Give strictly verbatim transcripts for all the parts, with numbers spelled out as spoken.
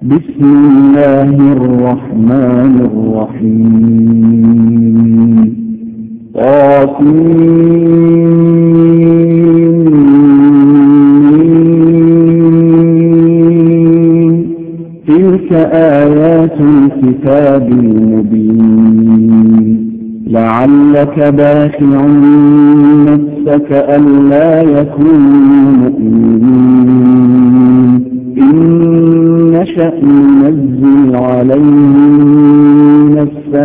بسم الله الرحمن الرحيم طاسين تلك آيات الكتاب المبين لعلك باخع نفسك ألا يكونوا مؤمنين إن نشأ ننزل عليهم من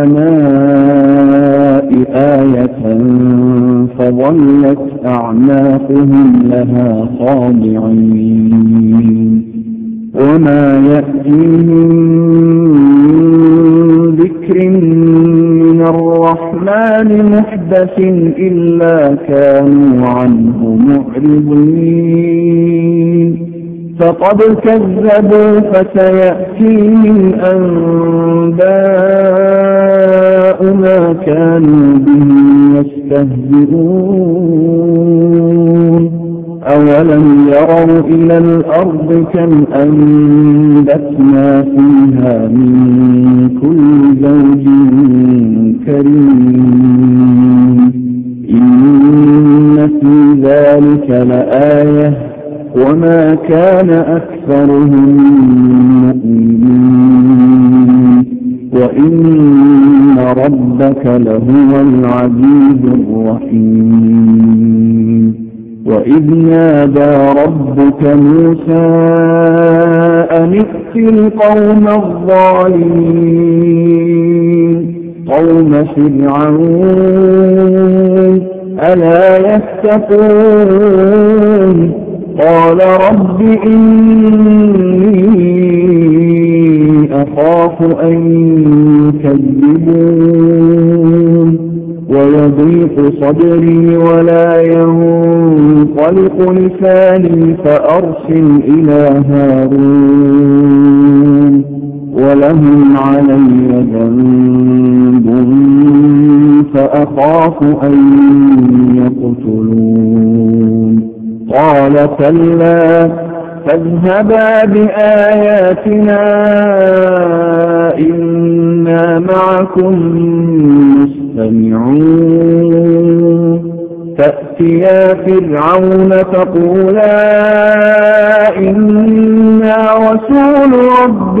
السماء آية فظلت أعناقهم لها خاضعين وما يأتيهم من ذكر من الرحمن محدث إلا كانوا عنه معرضين فقد كذبوا فسيأتيهم أنباء ما كانوا به يستهزئون أولم يروا إلى الأرض كم أنبتنا فيها من كل زوج كريم إن في ذلك لآية وما كان أكثرهم مؤمنين وإن ربك لهو العزيز الرحيم وإذ نادى ربك موسى أن ائت القوم الظالمين قوم فرعون ألا يتقون قال رب إني أخاف أن يكذبون ويضيق صدري ولا ينطلق لساني فأرسل إلى هارون ولهم علي ذنب فأخاف أن يقتلون قال كلا فاذهبا بآياتنا إنا معكم مستمعون فأتيا فرعون فقولا إنا رسول رب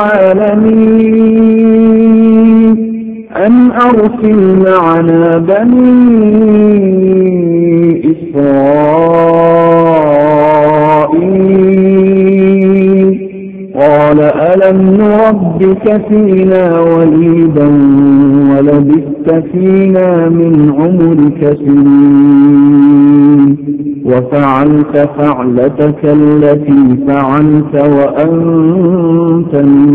العالمين أن أرسل معنا بني إسرائيل قال ألم نربك فينا وليدا ولبثت فينا من عمرك سنين وفعلت فعلتك التي فعلت وأنت من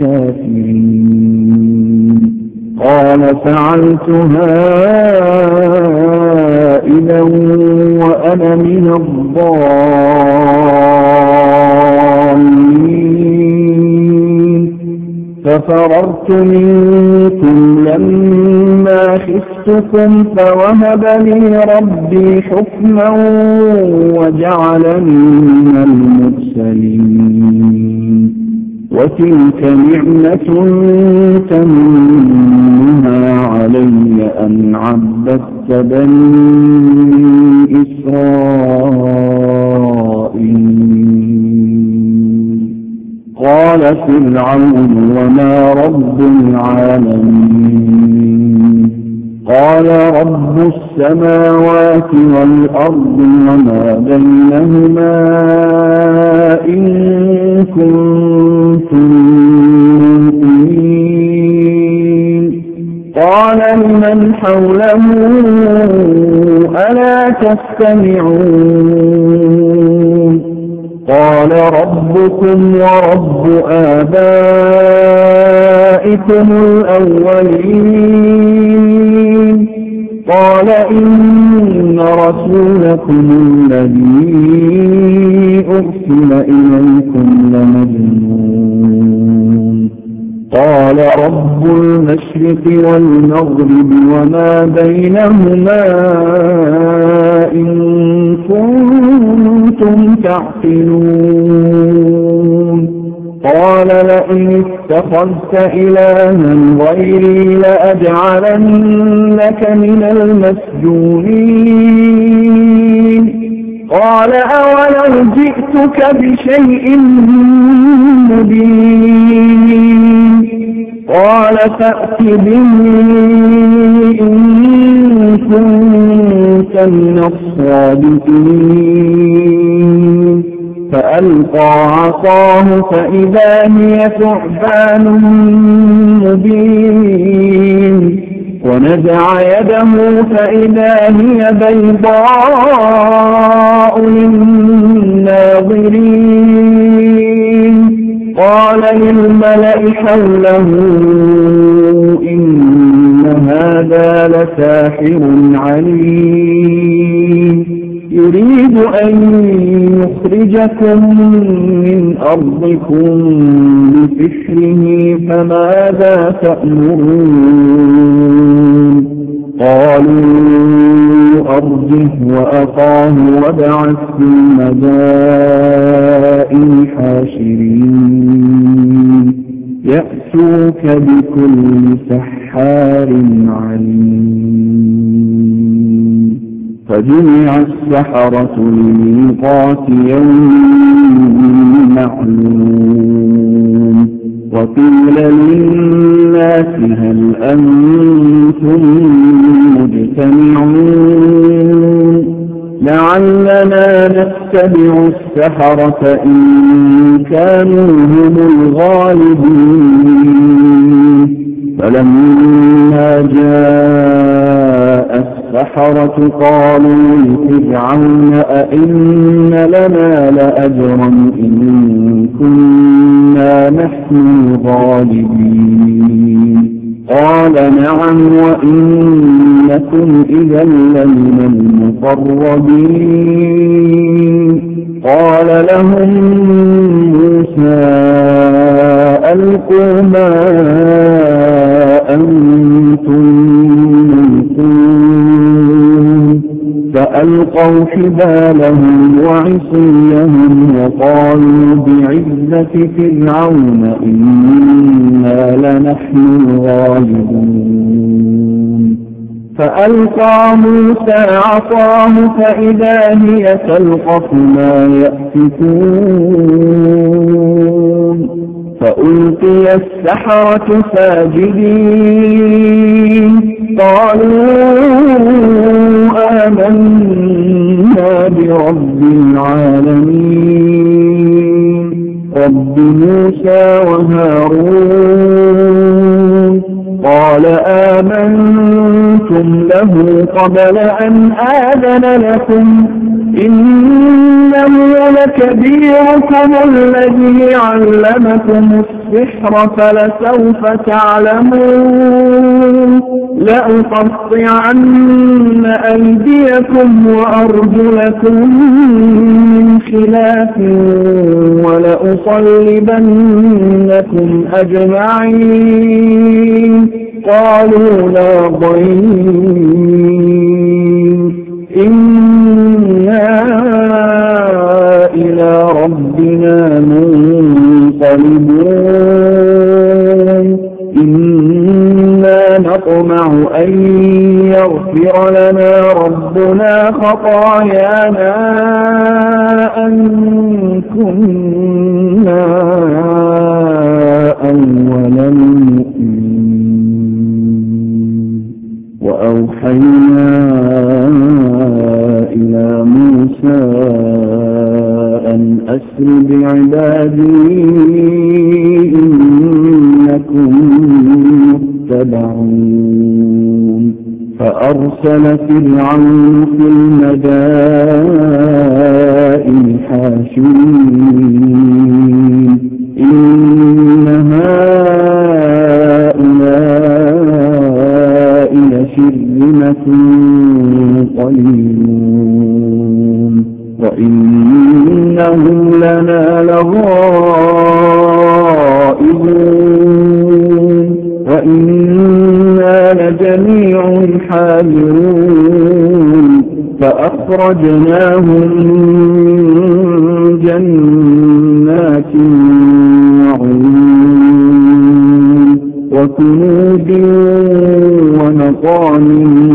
الكافرين قال فعلتها إذا وأنا من الضالين ففررت منكم لما خفتكم فوهب لي ربي حكما وجعلني من المرسلين وتلك نعمة تمنها علي أن عبدت بني إسرائيل قال فرعون وما رب العالمين قال رب السماوات والأرض وما بينهما إن كنتم مؤمنين قال لمن حوله ألا تستمعون قال ربكم ورب آبائكم الأولين قال إن رسولكم الذي أرسل إليكم لمجنون قال رب المشرق والمغرب وما بينهما إن كنتم تعقلون قال لئن اتخذت إلها غيري لأجعلنك من المسجونين قال أولو جئتك بشيء مبين قال فأت به إن كنت من الصادقين فألقى عصاه فإذا هي ثعبان مبين ونزع يده فإذا هي بيضاء للناظرين قال للملأ حوله إن هذا لساحر عليم يريد أن يخرجكم من أرضكم بسحره فماذا تأمرون قالوا أرجه وأخاه وابعث في المدائن حاشرين يأتوك بكل سحار عليم فجمع السحرة لميقات يوم معلوم وقيل للناس هل أنتم مجتمعون لعلنا نتبع السحرة إن كانوا هم الغالبين فلما جاء السحرة قالوا لفرعون أئن لنا لأجرا إن كنا نحن الغالبين قال نعم وإنكم إذا لمن المقربين قال لهم موسى ألقوا ما أنتم ملقون فألقوا حبالهم وعصيهم وقالوا بعزة فرعون إنا لنحن الغالبون فألقى موسى عصاه فإذا هي تلقف ما يأفكون فألقي السحرة ساجدين قالوا آمنا برب العالمين رب موسى وهارون قال آمنتم له قبل أن آذن لكم إنه لكبيركم الذي علمكم السحر فلسوف تعلمون لأقطعن أيديكم وأرجلكم من خلاف ولأصلبنكم أجمعين قالوا لا ضير إنا إلى ربنا منقلبون إنا نطمع أن يغفر لنا ربنا خطايانا أن كنا أول المؤمنين وأوحينا إلى موسى أن أسر بعبادي إنكم متبعون فأرسل فرعون في المدائن حاشرين إن هؤلاء لشرذمة قليلون وإنهم لنا لغائبون وإنا لجميع حاذرون فأخرجناهم من جنات وكنوز ونطعم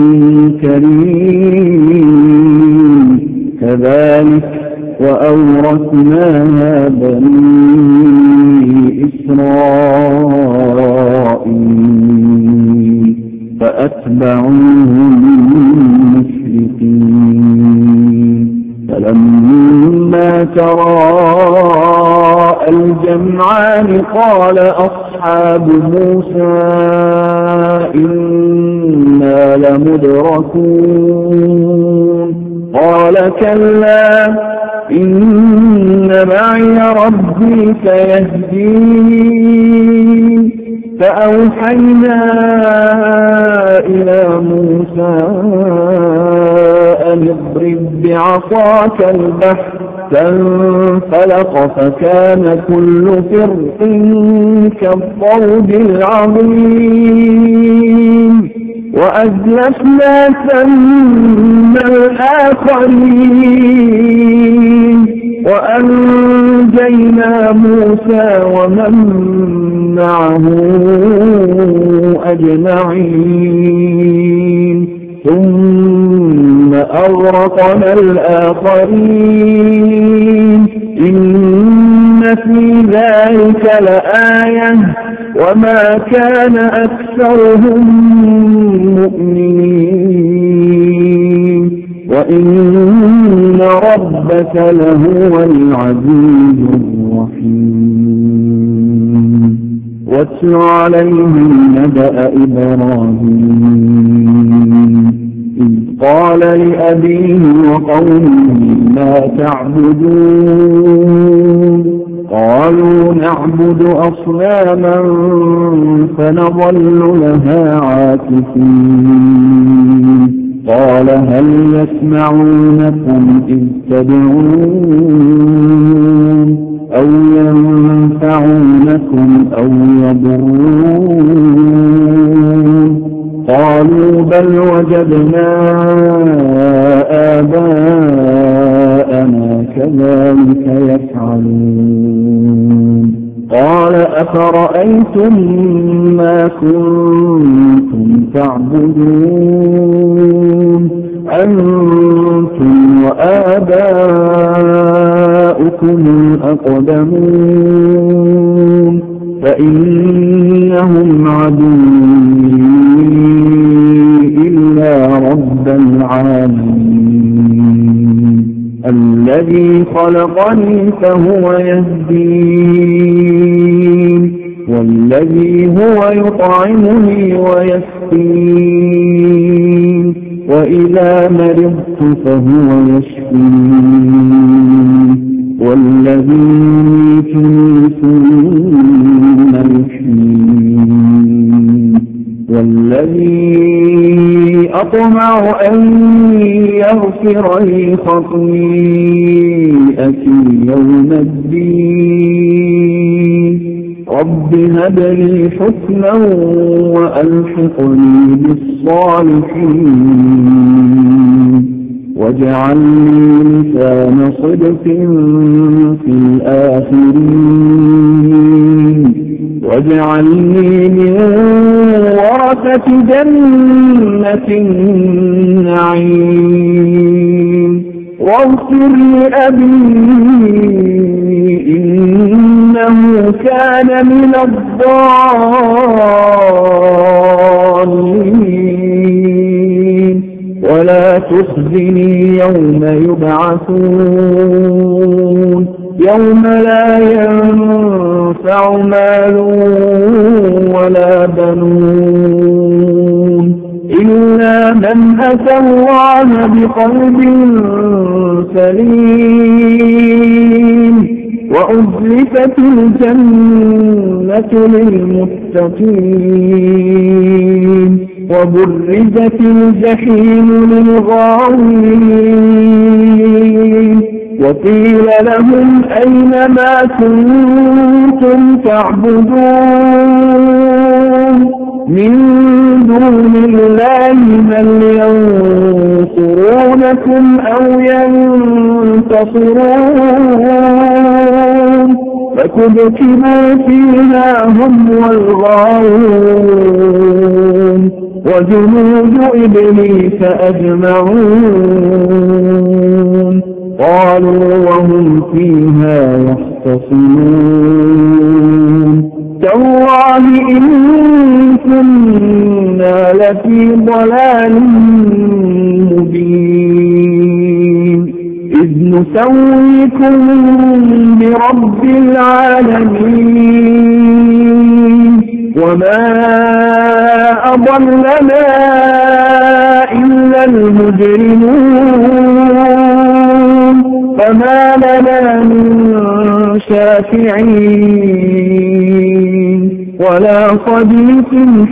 كريم كذلك وأورثناها بني إسرائيل فأتبعوهم مشرقين فلما تراءى الجمعان قال أصحاب موسى إنا لمدركون قال كلا إن معي ربي سيهدين فأوحينا إلى موسى أن اضرب بعصاك البحر فانفلق فكان كل فرق كالطود العظيم وأزلفنا ثم الآخرين وأنجينا موسى ومن معه أجمعين ثم أغرقنا الآخرين إن في ذلك لآية وما كان أكثرهم مؤمنين وإن ربك لهو العزيز الرحيم واتل عليهم نبأ إبراهيم إذ قال لأبيه وقومه ما تعبدون قالوا نعبد أصناما فنظل لها عاكفين قال هل يسمعونكم إذ تدعون أو ينفعونكم أو يضرون قالوا بل وجدنا آباءنا كذلك يفعلون قال أفرأيتم ما كنتم تعبدون أنتم وآباؤكم الأقدمون فإنهم عدوي إلا رب العالمين الذي خلقني فهو يهدين والذي هو يطعمني ويسقين وإذا مرضت فهو يشفين والذي يميتني ثم يحيين والذي أطمع أن يغفر لي خطيئتي يوم الدين رب هب لي حكما وألحقني بالصالحين واجعل لي لسان صدق في الآخرين واجعلني من ورثة جنة النعيم واغفر لأبي إنه كان من الضالين ولا تخزني يوم يبعثون يوم لا ينفع مال ولا بنون إلا من أتى الله بقلب سليم وأزلفت الجنة للمتقين وبرزت الجحيم للغاوين وقيل لهم أين ما كنتم تعبدون من دون الله هل ينصرونكم أو ينتصرون فكبكبوا فيها هم والغاوون وجنود إبليس أجمعون قالوا وهم فيها يختصمون تالله إن كنا لفي ضلال مبين إذ نسويكم برب العالمين وما أضلنا إلا المجرمون فما لنا من شافعين ولا صديق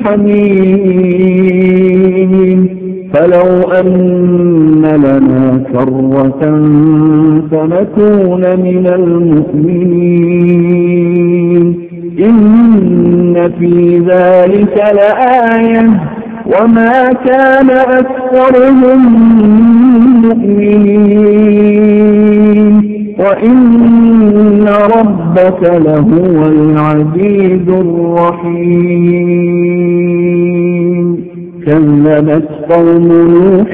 حميم فلو أن لنا كرة فنكون من المؤمنين إن في ذلك لآية وما كان أكثرهم مؤمنين وإن ربك لهو العزيز الرحيم كذبت قوم نوح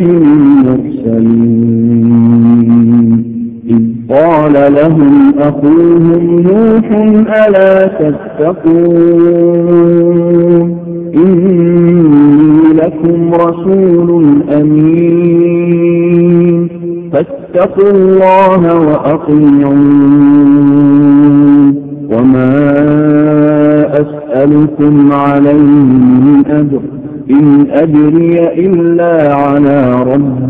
المرسلين إذ قال لهم أخوهم نوح ألا تتقون إني لكم رسول أمين فاتقوا الله وأطيعون وما أسألكم عليه من أجر إن أجري إلا على رب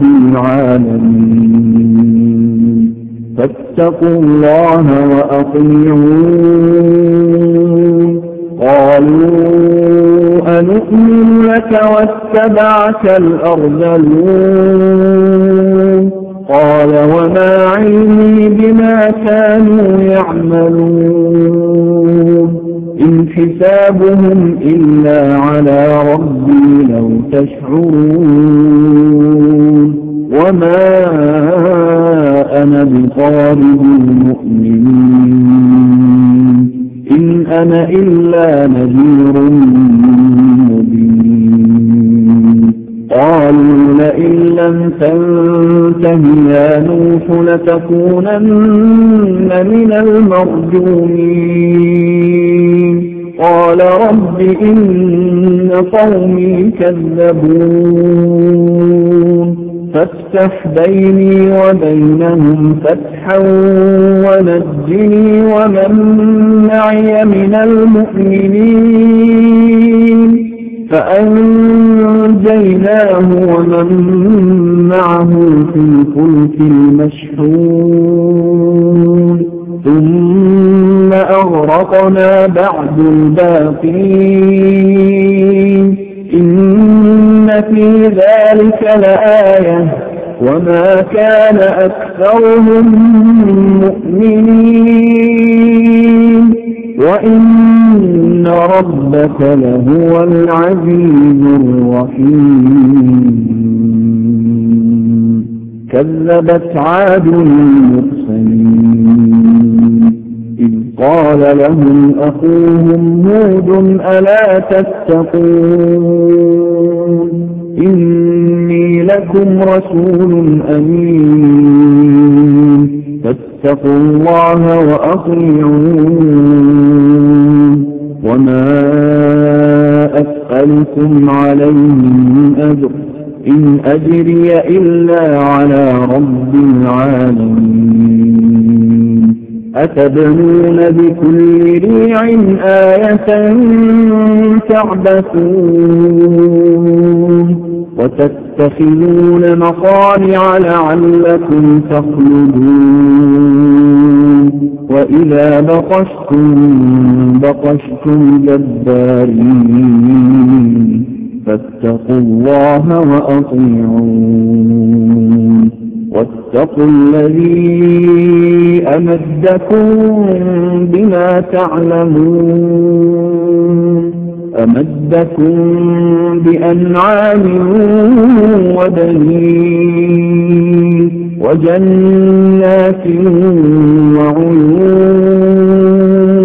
العالمين فاتقوا الله وأطيعون قالوا أنؤمن لك واتبعك الأرذلون قال وما علمي بما كانوا يعملون إن حسابهم إلا على ربي لو تشعرون وما أنا بطارد المؤمنين إن أنا إلا نذير مبين قالوا لئن لم تنته يا نوح لتكونن من المرجومين قال رب إن قومي كذبون فافتح بيني وبينهم فتحا ونجني ومن معي من المؤمنين فأنجيناه ومن معه في الفلك المشحون ثم أغرقنا بعد الباقين إن في ذلك لآية وما كان أكثرهم مؤمنين وإن ربك لهو العزيز الرحيم كذبت عاد المرسلين إذ قال لهم أخوهم هود ألا تتقون إني لكم رسول أمين فاتقوا الله وأطيعون وما أسألكم عليه من أجر إن أجري إلا على رب العالمين أتبنون بكل ريع آية تعبثون وتتخذون مصانع لعلكم تخلدون وإذا بطشتم بطشتم جبارين فاتقوا الله وأطيعون واتقوا الذي أمدكم بما تعلمون أمدكم بأنعام وبنين وجنات وعيون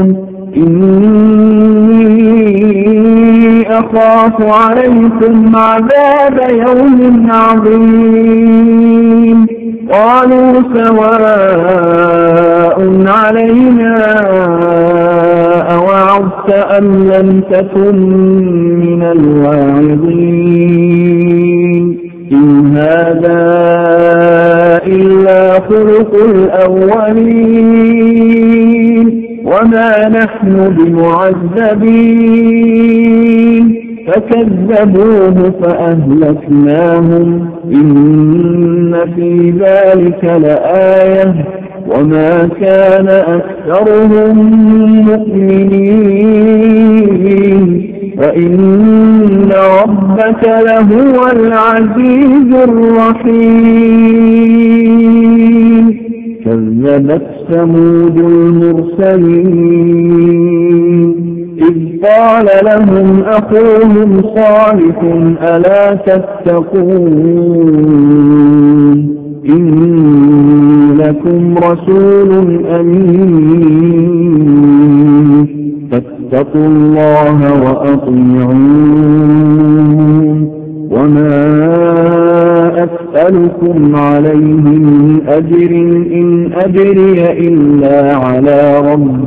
أخاف عليكم عذاب يوم عظيم قالوا سواء علينا أوعظت أم لم تكن من الواعظين إن هذا إلا خلق الأولين وما نحن بمعذبين فكذبوه فأهلكناهم إن في ذلك لآية وما كان أكثرهم مؤمنين وإن ربك لهو العزيز الرحيم كذبت ثمود المرسلين إذ قال لهم أخوهم صالح ألا تتقون إني لكم رسول أمين فاتقوا الله وأطيعون وما أسألكم عليه من أجر إن أجري إلا على رب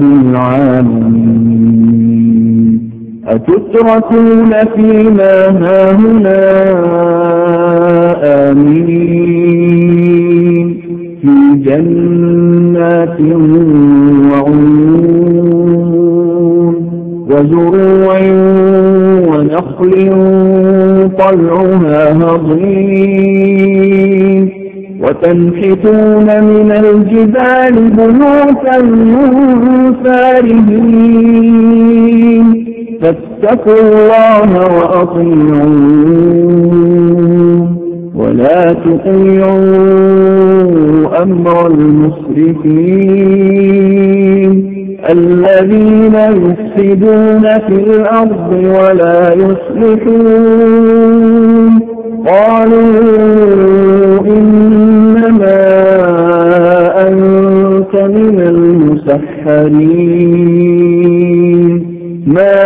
العالمين أتتركون فيما هاهنا آمنين في جنات وعيون وزروع ونخل طلعها هضيم وتنحتون من الجبال بيوتا فارهين فاتقوا الله وأطيعون ولا تطيعوا أمر المسرفين الذين يفسدون في الأرض ولا يصلحون قالوا إنما أنت من المسحرين ما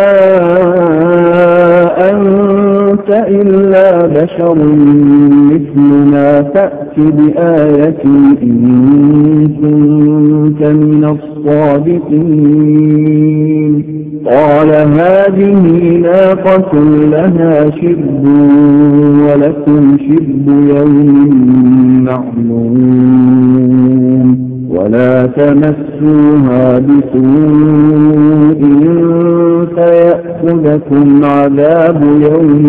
أنت إلا بشر مثلنا فأت بآية إن كنت من الصادقين قال هذه ناقة لها شرب ولكم شرب يوم معلوم ولا تمسوها بسوء فيأخذكم عذاب يوم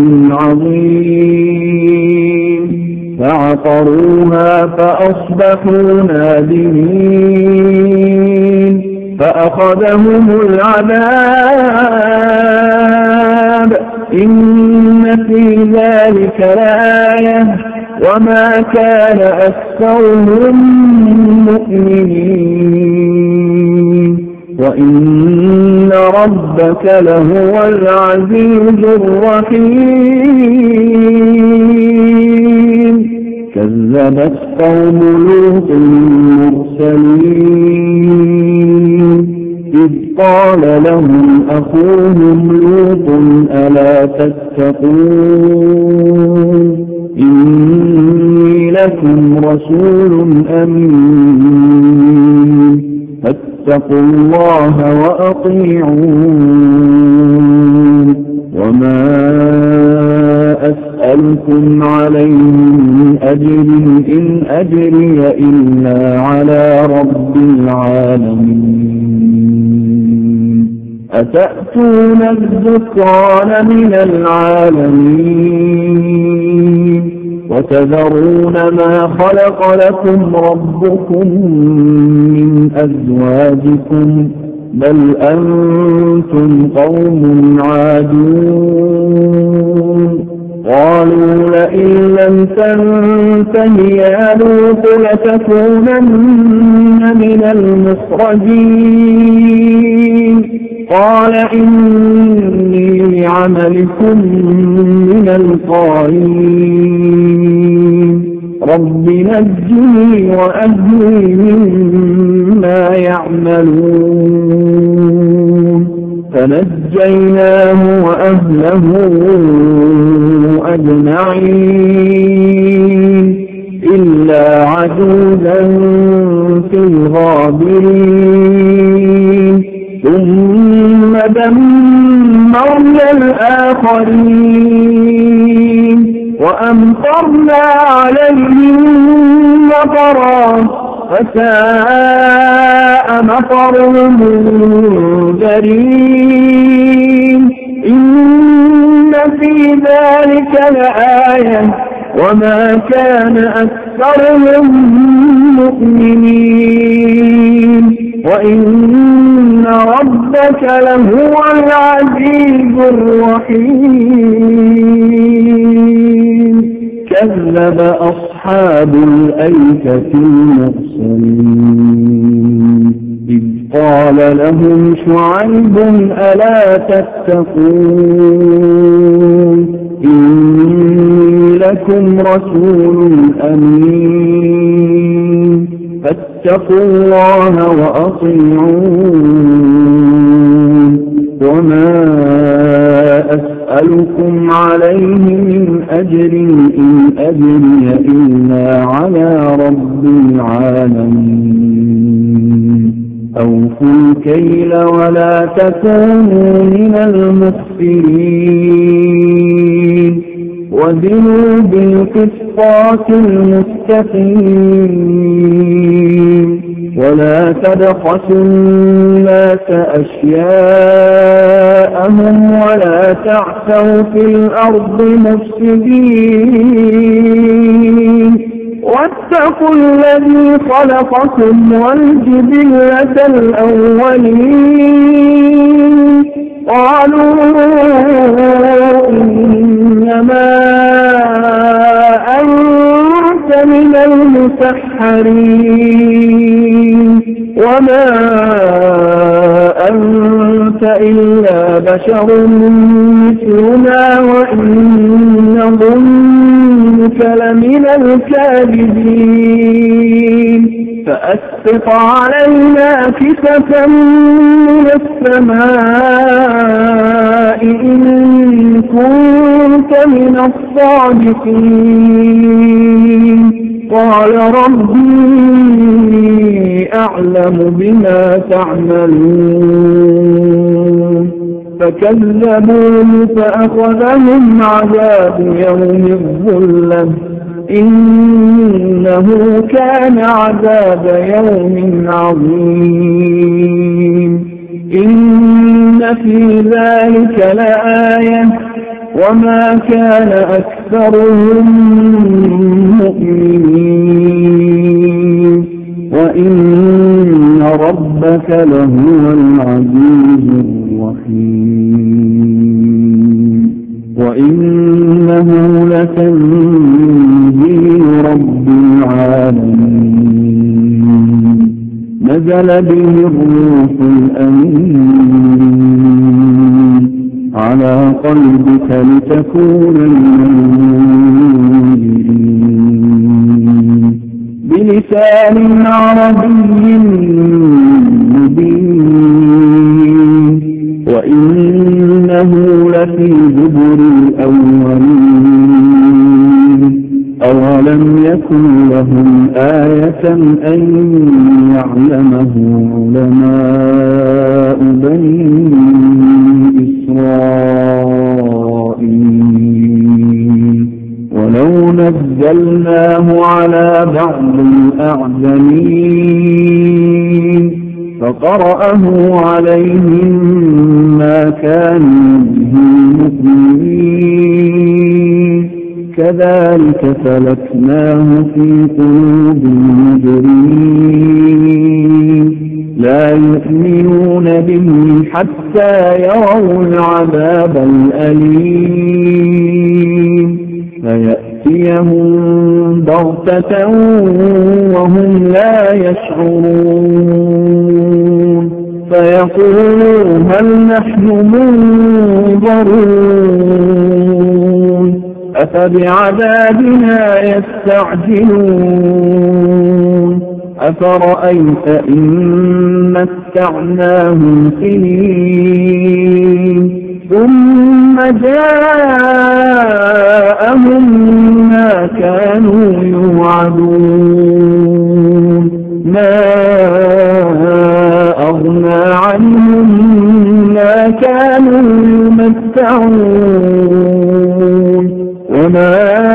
عظيم فعقروها فأصبحوا نادمين فأخذهم العذاب إن في ذلك لآية وما كان أكثرهم مؤمنين وإن ربك لهو العزيز الرحيم كذبت قوم لوط المرسلين إذ قال لهم أخوهم لوط ألا تتقون إني لكم رسول أمين فاتقوا الله وأطيعون وما أسألكم عليه من أجر إن أجري إلا على رب العالمين أتأتون الذكران من العالمين وتذرون ما خلق لكم ربكم من أزواجكم بل أنتم قوم عادون قالوا لئن لم تنته يا لوط لتكونن من المخرجين قال إني لعملكم من القالين رب نجني وأهلي مما يعملون فنجني فنجيناه وأهله أجمعين إلا عجوزا في الغابرين ثم دمرنا الآخرين وأمطرنا عليهم مطرا فساء مطر المنذرين إن في ذلك لآية وما كان أكثرهم مؤمنين وإن ربك لهو العزيز الرحيم كذب أصحاب الأيكة المرسلين إذ قال لهم شعيب ألا تتقون إني لكم رسول أمين فاتقوا الله وأطيعون وما أسألكم عليه من أجر إن أجري إلا على رب العالمين أوفوا الكيل ولا تكونوا من المخسرين وزنوا بالقسطاس المستقيم ولا تبخسوا الناس أشياءهم ولا تعثوا في الأرض مفسدين واتقوا الذي خلقكم والجبلة الأولين قالوا إنما أنت من المسحرين وما أنت إلا بشر مثلنا وإن نظنك لمن الكاذبين فأسقط علينا كسفا من السماء إن كنت من الصادقين قال ربي أعلم بما تعملون فكذبوه فأخذهم عذاب يوم الظلة إنه كان عذاب يوم عظيم إن في ذلك لآية وما كان أكثرهم مؤمنين وإن ربك لهو العزيز الرحيم وإنه لتنزيل رب العالمين نزل به الروح الأمين على قلبك لتكون من المنذرين بلسان عربي مبين وإنه لفي زبر الأولين أولم يكن لهم آية أن يعلمه علماء بني إسرائيل ولو نزلناه على بعض الأعجمين فقرأه عليهم ما كانوا به مؤمنين كذلك سلكناه في قلوب المجرمين لا يؤمنون به حتى يروا العذاب الأليم فيأتيهم بغتة وهم لا يشعرون فيقولوا هل نحن منظرون أفبعذابنا يستعجلون أفرأيت إن متعناهم سنين ثم جاءهم ما كانوا يوعدون ما أغنى عنهم ما كانوا يمتعون وما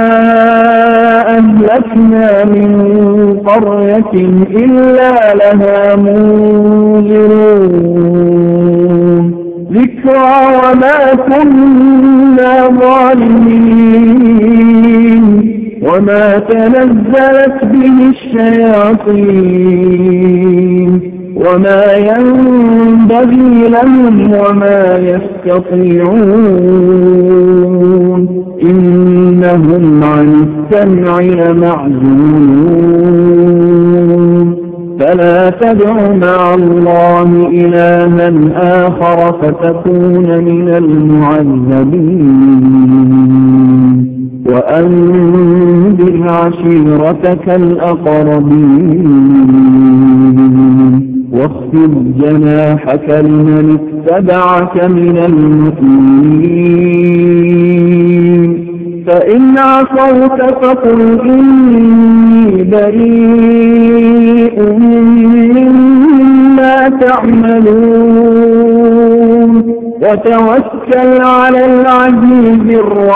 أهلكنا من قرية إلا لها منذرون ذكرى وما كنا ظالمين وما تنزلت به الشياطين وما ينبغي لهم وما يستطيعون إنهم عن السمع لمعزولون فلا تدع مع الله إلها آخر فتكون من المعذبين وأنذر عشيرتك الأقربين واخفض جناحك لمن اتبعك من المؤمنين فإن عصوك فقل إني بريء مما تعملون وتوكل على العزيز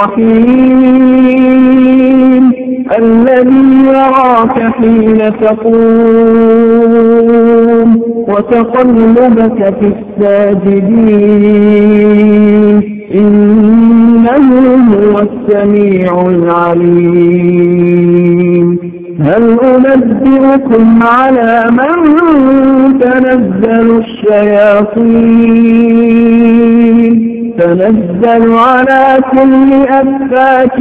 الرحيم الذي يراك حين تقوم وتقلبك في الساجدين إنه هو السميع العليم هل أنبئكم على من تنزل الشياطين تنزل على كل أفاك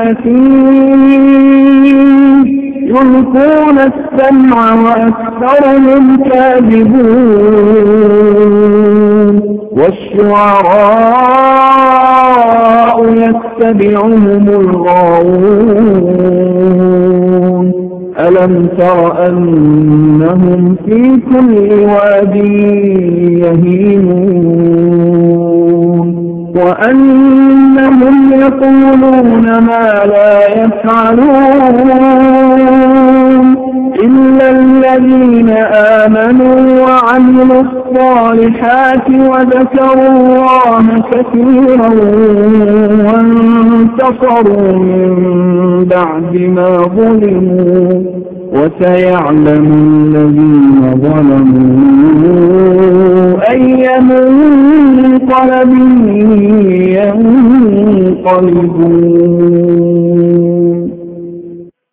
أثيم يلقون السمع وأكثرهم كاذبون والشعراء يتبعهم الغاوون ألم تر أنهم في كل واد يهيمون وأنهم يقولون ما لا يفعلون إلا الذين آمنوا وعملوا الصالحات وذكروا الله كثيرا وانتصروا من بعد ما ظلموا وسيعلم الذين ظلموا أي منقلب ينقلبون